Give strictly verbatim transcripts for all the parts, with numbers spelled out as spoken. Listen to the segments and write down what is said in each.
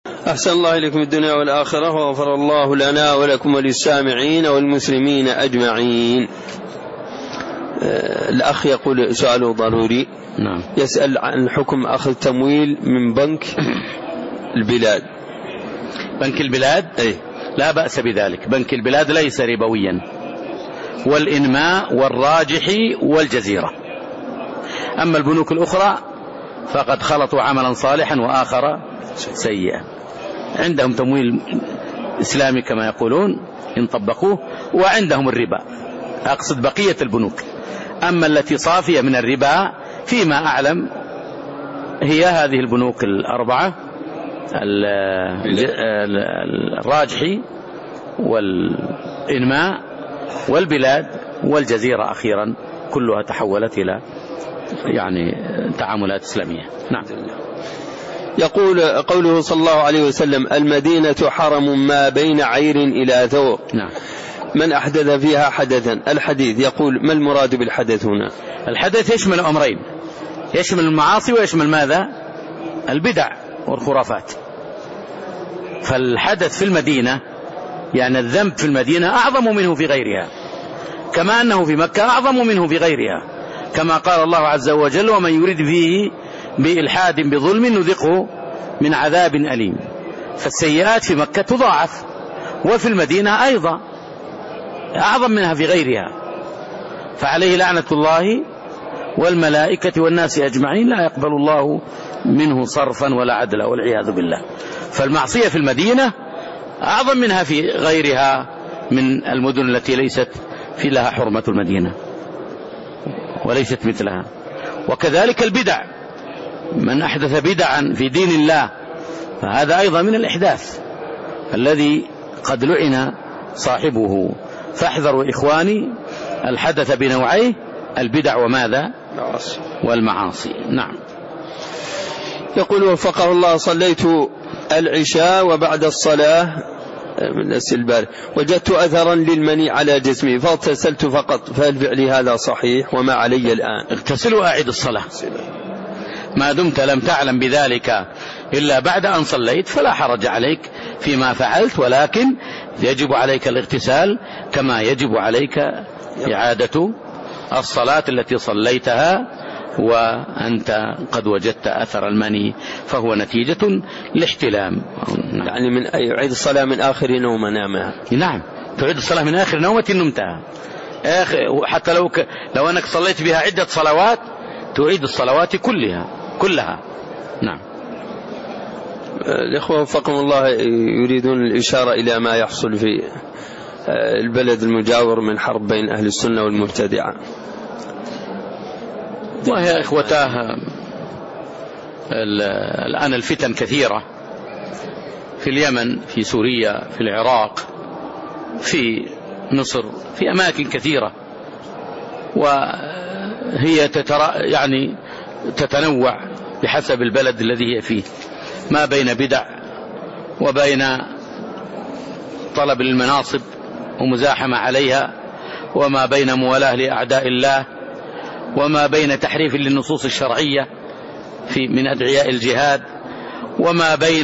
أحسن الله إليكم الدنيا والآخرة، وغفر الله لنا ولكم وللسامعين والمسلمين أجمعين. الأخ يقول سؤاله ضروري. نعم. يسأل عن حكم أخذ تمويل من بنك البلاد. بنك البلاد أي. لا بأس بذلك، بنك البلاد ليس ربويا، والإنماء والراجحي والجزيرة. أما البنوك الأخرى فقد خلطوا عملا صالحا وآخر سيئا. عندهم تمويل إسلامي كما يقولون إن طبقوه، وعندهم الربا، أقصد بقية البنوك. أما التي صافية من الربا فيما أعلم هي هذه البنوك الأربعة، الراجحي والإنماء والبلاد والجزيرة أخيرا، كلها تحولت إلى يعني تعاملات إسلامية. نعم. يقول قوله صلى الله عليه وسلم: المدينة حرم ما بين عير إلى ثور. نعم. من أحدث فيها حدثا. الحديث يقول: ما المراد بالحدث هنا؟ الحدث يشمل أمرين، يشمل المعاصي ويشمل ماذا؟ البدع والخرافات. فالحدث في المدينة يعني الذنب في المدينة أعظم منه في غيرها، كما أنه في مكة أعظم منه في غيرها، كما قال الله عز وجل: ومن يريد فيه بإلحاد بظلم نذقه من عذاب أليم. فالسيئات في مكة تضاعف، وفي المدينة أيضا أعظم منها في غيرها. فعليه لعنة الله والملائكة والناس أجمعين، لا يقبل الله منه صرفا ولا عدلا والعياذ بالله. فالمعصية في المدينة أعظم منها في غيرها من المدن التي ليست في لها حرمة المدينة وليست مثلها. وكذلك البدع، من أحدث بدعا في دين الله فهذا أيضا من الإحداث الذي قد لعن صاحبه. فاحذروا إخواني الحدث بنوعيه: البدع وماذا؟ والمعاصي. نعم. يقول: وفقه الله، صليت العشاء وبعد الصلاة من السلبار وجدت أثرا للمني على جسمي فاغتسلت فقط، فهل فعلي هذا صحيح وما علي الآن؟ اغتسل وأعد الصلاة ما دمت لم تعلم بذلك إلا بعد أن صليت، فلا حرج عليك فيما فعلت، ولكن يجب عليك الاغتسال كما يجب عليك إعادة الصلاة التي صليتها وأنت قد وجدت أثر المني، فهو نتيجة الاحتلام. يعني من يعيد الصلاة من آخر نوم نامها. نعم، تعيد الصلاة من آخر نومة نمتها، حتى لو ك... لو أنك صليت بها عدة صلوات تعيد الصلوات كلها كلها. نعم. الإخوة وفقهم الله يريدون الإشارة إلى ما يحصل في البلد المجاور من حرب بين أهل السنة والمبتدعة. وهي إخوتاه الآن الفتن كثيرة في اليمن، في سوريا، في العراق، في مصر، في أماكن كثيرة، وهي تترا يعني تتنوع بحسب البلد الذي هي فيه، ما بين بدع وبين طلب المناصب ومزاحمة عليها، وما بين موالاة لأعداء الله، وما بين تحريف للنصوص الشرعية في من أدعياء الجهاد، وما بين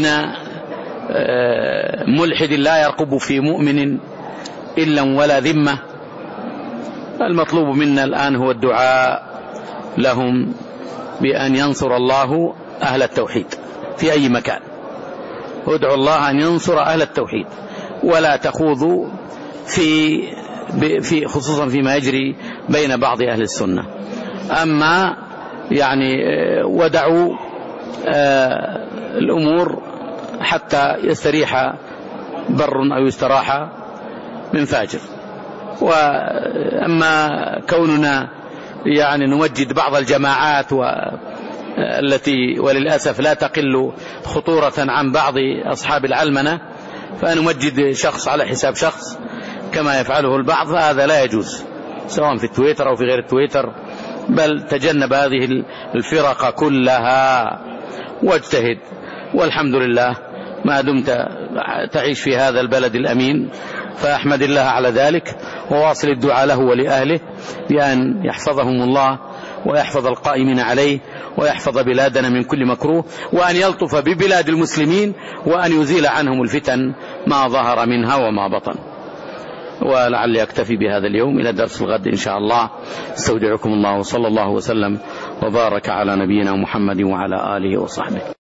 ملحد لا يرقب في مؤمن إلا ولا ذمة. المطلوب منا الآن هو الدعاء لهم بأن ينصر الله أهل التوحيد في أي مكان. ادعوا الله أن ينصر أهل التوحيد، ولا تخوضوا في في خصوصا فيما يجري بين بعض أهل السنة. أما يعني ودعوا الأمور حتى يستريح بر أو يستراح من فاجر. وأما كوننا يعني نوجد بعض الجماعات والتي وللأسف لا تقل خطورة عن بعض أصحاب العلمنة، فنمجد شخص على حساب شخص كما يفعله البعض، هذا لا يجوز سواء في التويتر أو في غير التويتر، بل تجنب هذه الفرق كلها واجتهد. والحمد لله ما دمت تعيش في هذا البلد الأمين فأحمد الله على ذلك، وواصل الدعاء له ولأهله بأن يحفظهم الله ويحفظ القائمين عليه ويحفظ بلادنا من كل مكروه، وأن يلطف ببلاد المسلمين، وأن يزيل عنهم الفتن ما ظهر منها وما بطن. ولعلي أكتفي بهذا اليوم، إلى درس الغد إن شاء الله. استودعكم الله، وصلى الله وسلم وبارك على نبينا محمد وعلى آله وصحبه.